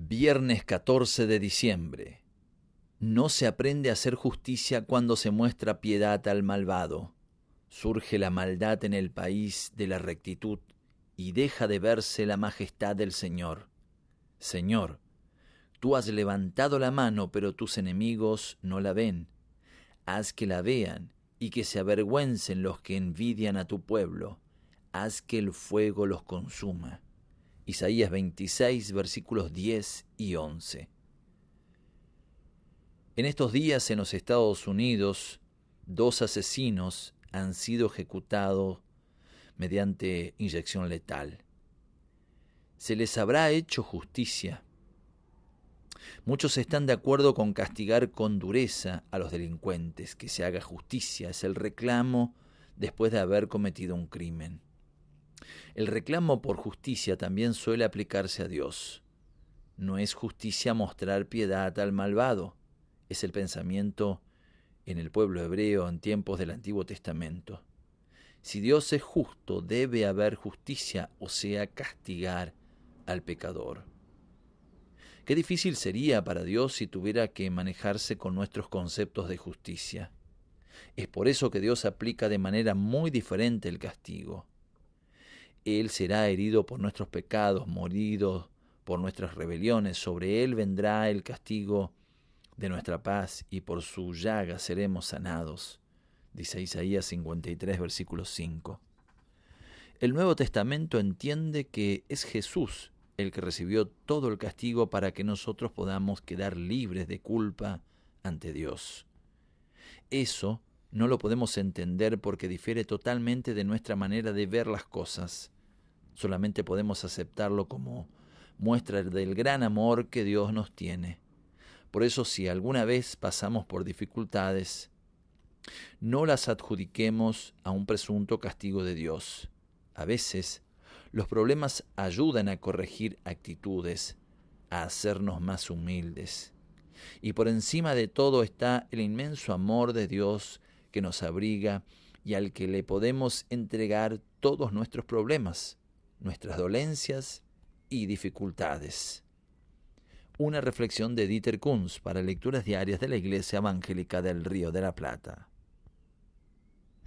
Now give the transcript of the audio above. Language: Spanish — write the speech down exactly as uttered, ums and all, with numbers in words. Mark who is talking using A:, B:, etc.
A: Viernes catorce de diciembre. No se aprende a hacer justicia cuando se muestra piedad al malvado. Surge la maldad en el país de la rectitud y deja de verse la majestad del Señor. Señor, tú has levantado la mano, pero tus enemigos no la ven. Haz que la vean y que se avergüencen los que envidian a tu pueblo. Haz que el fuego los consuma. Isaías veintiséis, versículos diez y once. En estos días en los Estados Unidos, dos asesinos han sido ejecutados mediante inyección letal. ¿Se les habrá hecho justicia? Muchos están de acuerdo con castigar con dureza a los delincuentes. Que se haga justicia es el reclamo después de haber cometido un crimen. El reclamo por justicia también suele aplicarse a Dios. No es justicia mostrar piedad al malvado. Es el pensamiento en el pueblo hebreo en tiempos del Antiguo Testamento. Si Dios es justo, debe haber justicia, o sea, castigar al pecador. Qué difícil sería para Dios si tuviera que manejarse con nuestros conceptos de justicia. Es por eso que Dios aplica de manera muy diferente el castigo. Él será herido por nuestros pecados, morido por nuestras rebeliones. Sobre Él vendrá el castigo de nuestra paz y por su llaga seremos sanados. Dice Isaías cincuenta y tres, versículo cinco. El Nuevo Testamento entiende que es Jesús el que recibió todo el castigo para que nosotros podamos quedar libres de culpa ante Dios. Eso no lo podemos entender porque difiere totalmente de nuestra manera de ver las cosas. Solamente podemos aceptarlo como muestra del gran amor que Dios nos tiene. Por eso, si alguna vez pasamos por dificultades, no las adjudiquemos a un presunto castigo de Dios. A veces, los problemas ayudan a corregir actitudes, a hacernos más humildes. Y por encima de todo está el inmenso amor de Dios que nos abriga y al que le podemos entregar todos nuestros problemas, nuestras dolencias y dificultades. Una reflexión de Dieter Kunz para Lecturas Diarias de la Iglesia Evangélica del Río de la Plata.